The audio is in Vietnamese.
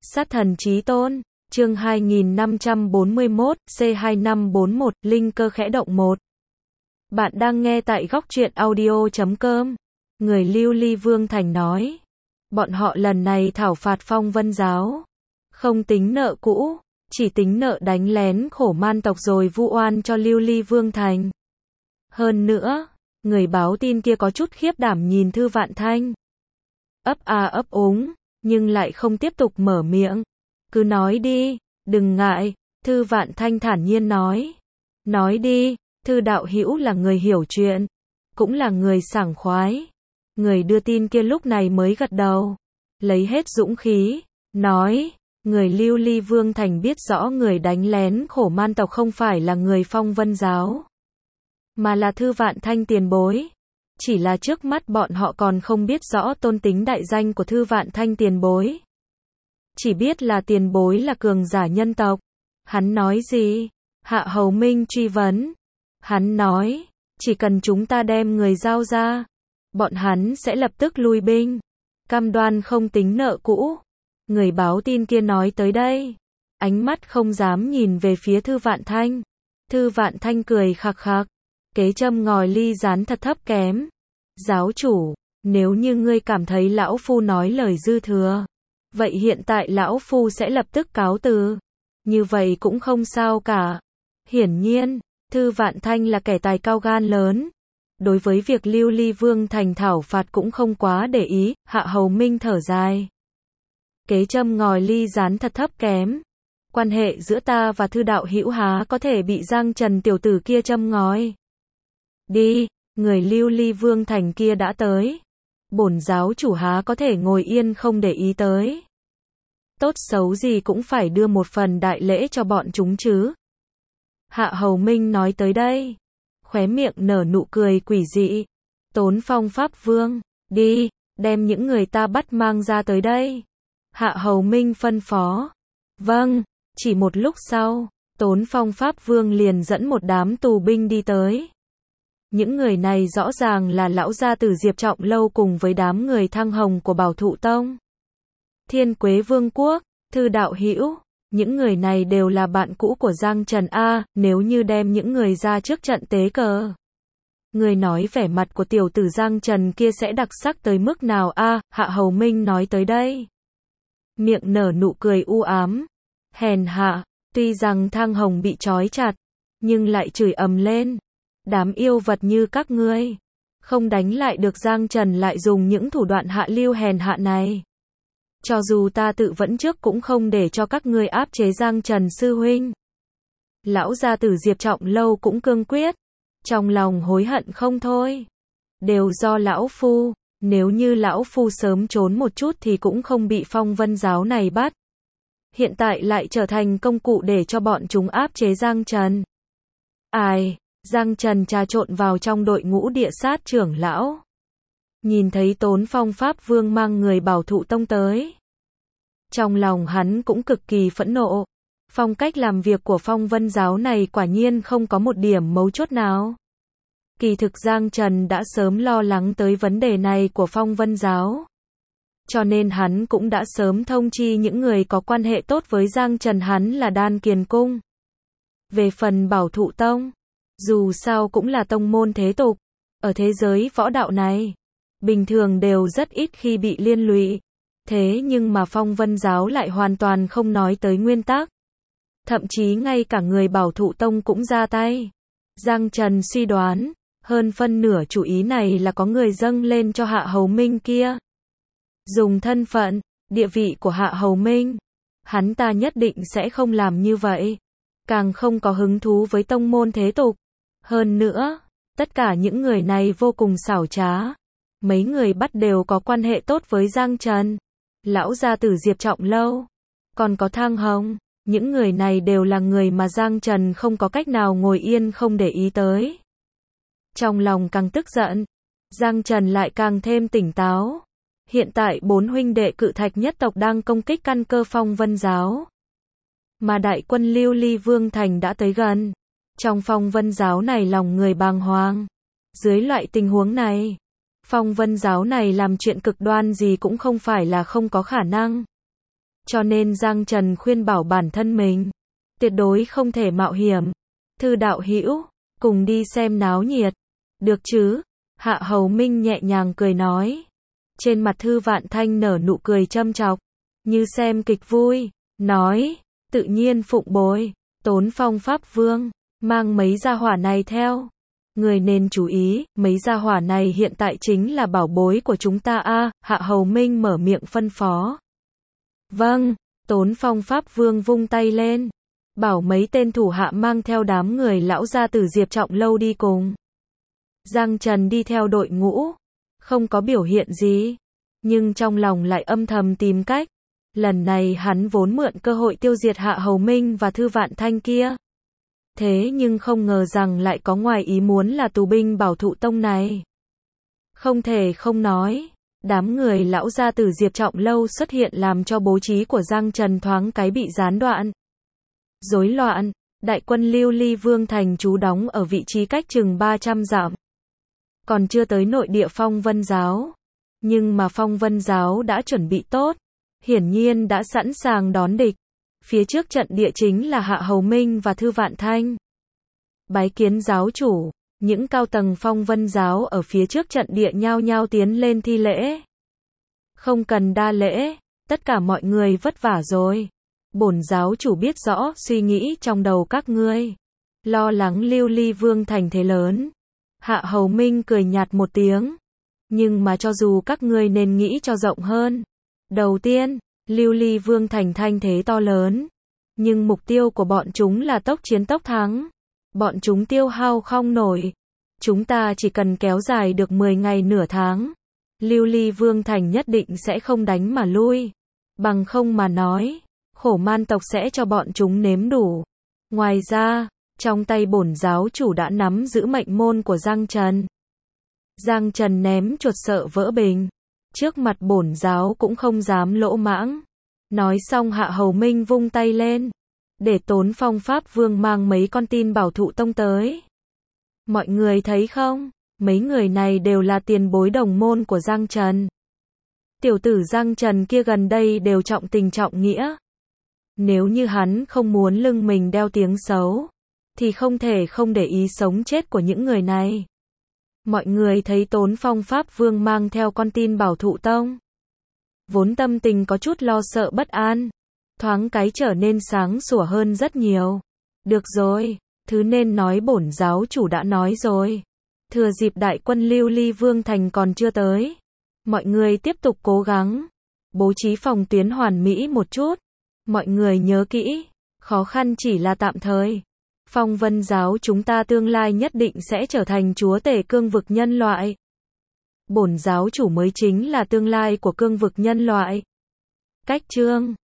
Sát thần chí tôn, chương 2541, C2541, linh cơ khẽ động 1. Bạn đang nghe tại góc truyện audio.com. Người Lưu Ly Vương Thành nói. Bọn họ lần này thảo phạt Phong Vân Giáo. Không tính nợ cũ, chỉ tính nợ đánh lén khổ man tộc rồi vu oan cho Lưu Ly Vương Thành. Hơn nữa, người báo tin kia có chút khiếp đảm nhìn Thư Vạn Thanh. Ấp a ấp úng, nhưng lại không tiếp tục mở miệng. Cứ nói đi, đừng ngại, Thư Vạn Thanh thản nhiên nói. Nói đi, Thư đạo hữu là người hiểu chuyện, cũng là người sảng khoái. Người đưa tin kia lúc này mới gật đầu, lấy hết dũng khí, nói, người Lưu Ly Vương Thành biết rõ người đánh lén khổ man tộc không phải là người Phong Vân Giáo, mà là Thư Vạn Thanh tiền bối. Chỉ là trước mắt bọn họ còn không biết rõ tôn tính đại danh của Thư Vạn Thanh tiền bối. Chỉ biết là tiền bối là cường giả nhân tộc. Hắn nói gì? Hạ Hầu Minh truy vấn. Hắn nói, chỉ cần chúng ta đem người giao ra, bọn hắn sẽ lập tức lui binh, cam đoan không tính nợ cũ. Người báo tin kia nói tới đây, ánh mắt không dám nhìn về phía Thư Vạn Thanh. Thư Vạn Thanh cười khặc khặc, kế châm ngòi ly rán thật thấp kém. Giáo chủ, nếu như ngươi cảm thấy lão phu nói lời dư thừa, vậy hiện tại lão phu sẽ lập tức cáo từ. Như vậy cũng không sao cả. Hiển nhiên, Thư Vạn Thanh là kẻ tài cao gan lớn. Đối với việc Lưu Ly Vương Thành thảo phạt cũng không quá để ý. Hạ Hầu Minh thở dài. Kế châm ngòi ly rán thật thấp kém. Quan hệ giữa ta và Thư đạo hữu há có thể bị Giang Trần tiểu tử kia châm ngòi. Đi, người Lưu Ly Vương Thành kia đã tới. Bổn giáo chủ há có thể ngồi yên không để ý tới. Tốt xấu gì cũng phải đưa một phần đại lễ cho bọn chúng chứ. Hạ Hầu Minh nói tới đây, khóe miệng nở nụ cười quỷ dị. Tốn Phong Pháp Vương, đi, đem những người ta bắt mang ra tới đây. Hạ Hầu Minh phân phó. Vâng, chỉ một lúc sau, Tốn Phong Pháp Vương liền dẫn một đám tù binh đi tới. Những người này rõ ràng là lão gia tử Diệp Trọng Lâu cùng với đám người Thăng Hồng của Bảo Thụ Tông. Thiên Quế Vương Quốc, Thư đạo hữu, những người này đều là bạn cũ của Giang Trần a, nếu như đem những người ra trước trận tế cờ. Người nói vẻ mặt của tiểu tử Giang Trần kia sẽ đặc sắc tới mức nào a? Hạ Hầu Minh nói tới đây, miệng nở nụ cười u ám. Hèn hạ, tuy rằng Thăng Hồng bị trói chặt, nhưng lại chửi ầm lên. Đám yêu vật như các ngươi, không đánh lại được Giang Trần lại dùng những thủ đoạn hạ lưu hèn hạ này. Cho dù ta tự vẫn trước cũng không để cho các ngươi áp chế Giang Trần sư huynh. Lão gia tử Diệp Trọng Lâu cũng cương quyết, trong lòng hối hận không thôi. Đều do lão phu, nếu như lão phu sớm trốn một chút thì cũng không bị Phong Vân Giáo này bắt. Hiện tại lại trở thành công cụ để cho bọn chúng áp chế Giang Trần. Ai? Giang Trần trà trộn vào trong đội ngũ địa sát trưởng lão. Nhìn thấy Tốn Phong Pháp Vương mang người Bảo Thụ Tông tới, trong lòng hắn cũng cực kỳ phẫn nộ. Phong cách làm việc của Phong Vân Giáo này quả nhiên không có một điểm mấu chốt nào. Kỳ thực Giang Trần đã sớm lo lắng tới vấn đề này của Phong Vân Giáo, cho nên hắn cũng đã sớm thông chi những người có quan hệ tốt với Giang Trần hắn là Đan Kiền Cung. Về phần Bảo Thụ Tông, dù sao cũng là tông môn thế tục, ở thế giới võ đạo này, bình thường đều rất ít khi bị liên lụy. Thế nhưng mà Phong Vân Giáo lại hoàn toàn không nói tới nguyên tắc. Thậm chí ngay cả người Bảo Thụ Tông cũng ra tay. Giang Trần suy đoán, hơn phân nửa chủ ý này là có người dâng lên cho Hạ Hầu Minh kia. Dùng thân phận, địa vị của Hạ Hầu Minh, hắn ta nhất định sẽ không làm như vậy. Càng không có hứng thú với tông môn thế tục. Hơn nữa, tất cả những người này vô cùng xảo trá. Mấy người bắt đều có quan hệ tốt với Giang Trần. Lão gia tử Diệp Trọng Lâu, còn có Thăng Hồng. Những người này đều là người mà Giang Trần không có cách nào ngồi yên không để ý tới. Trong lòng càng tức giận, Giang Trần lại càng thêm tỉnh táo. Hiện tại 4 huynh đệ Cự Thạch nhất tộc đang công kích căn cơ Phong Vân Giáo, mà đại quân Lưu Ly Vương Thành đã tới gần. Trong Phong Vân Giáo này lòng người bàng hoàng. Dưới loại tình huống này, Phong Vân Giáo này làm chuyện cực đoan gì cũng không phải là không có khả năng. cho nên Giang Trần khuyên bảo bản thân mình, tuyệt đối không thể mạo hiểm. Thư đạo hữu, cùng đi xem náo nhiệt, được chứ? Hạ Hầu Minh nhẹ nhàng cười nói. Trên mặt Thư Vạn Thanh nở nụ cười châm chọc, như xem kịch vui, nói, tự nhiên phụng bồi, Tốn Phong Pháp Vương, mang mấy gia hỏa này theo. Người nên chú ý, mấy gia hỏa này hiện tại chính là bảo bối của chúng ta a. Hạ Hầu Minh mở miệng phân phó. Vâng, Tốn Phong Pháp Vương vung tay lên, bảo mấy tên thủ hạ mang theo đám người lão gia tử Diệp Trọng Lâu đi cùng. Giang Trần đi theo đội ngũ, không có biểu hiện gì, nhưng trong lòng lại âm thầm tìm cách. Lần này hắn vốn mượn cơ hội tiêu diệt Hạ Hầu Minh và Thư Vạn Thanh kia. Thế nhưng không ngờ rằng lại có ngoài ý muốn là tù binh Bảo Thụ Tông này. Không thể không nói, đám người lão gia tử Diệp Trọng Lâu xuất hiện làm cho bố trí của Giang Trần thoáng cái bị gián đoạn. Rối loạn, đại quân Lưu Ly Vương thành trú đóng ở vị trí cách chừng 300 dặm. Còn chưa tới nội địa Phong Vân Giáo. Nhưng mà Phong Vân Giáo đã chuẩn bị tốt, hiển nhiên đã sẵn sàng đón địch. Phía trước trận địa chính là Hạ Hầu Minh và Thư Vạn Thanh. Bái kiến giáo chủ, những cao tầng Phong Vân Giáo ở phía trước trận địa nhao nhao tiến lên thi lễ. Không cần đa lễ, tất cả mọi người vất vả rồi. Bổn giáo chủ biết rõ suy nghĩ trong đầu các ngươi. Lo lắng Lưu Ly Vương thành thế lớn. Hạ Hầu Minh cười nhạt một tiếng. Nhưng mà cho dù các ngươi nên nghĩ cho rộng hơn. Đầu tiên, Lưu Ly Vương thành thanh thế to lớn. Nhưng mục tiêu của bọn chúng là tốc chiến tốc thắng. Bọn chúng tiêu hao không nổi. Chúng ta chỉ cần kéo dài được 10 ngày nửa tháng. Lưu Ly Vương thành nhất định sẽ không đánh mà lui. Bằng không mà nói, Khổ Man tộc sẽ cho bọn chúng nếm đủ. Ngoài ra, trong tay bổn giáo chủ đã nắm giữ mệnh môn của Giang Trần. Giang Trần ném chuột sợ vỡ bình. Trước mặt bổn giáo cũng không dám lỗ mãng. Nói xong Hạ Hầu Minh vung tay lên. Để Tốn Phong Pháp Vương mang mấy con tin Bảo Thụ Tông tới. Mọi người thấy không? Mấy người này đều là tiền bối đồng môn của Giang Trần. Tiểu tử Giang Trần kia gần đây đều trọng tình trọng nghĩa. Nếu như hắn không muốn lưng mình đeo tiếng xấu, thì không thể không để ý sống chết của những người này. Mọi người thấy Tốn Phong Pháp Vương mang theo con tin Bảo Thụ Tông. Vốn tâm tình có chút lo sợ bất an, thoáng cái trở nên sáng sủa hơn rất nhiều. Được rồi, thứ nên nói bổn giáo chủ đã nói rồi. Thừa dịp đại quân Lưu Ly Vương thành còn chưa tới, mọi người tiếp tục cố gắng, bố trí phòng tuyến hoàn mỹ một chút. Mọi người nhớ kỹ, khó khăn chỉ là tạm thời. Phong Vân Giáo chúng ta tương lai nhất định sẽ trở thành chúa tể cương vực nhân loại. Bổn giáo chủ mới chính là tương lai của cương vực nhân loại. Cách chương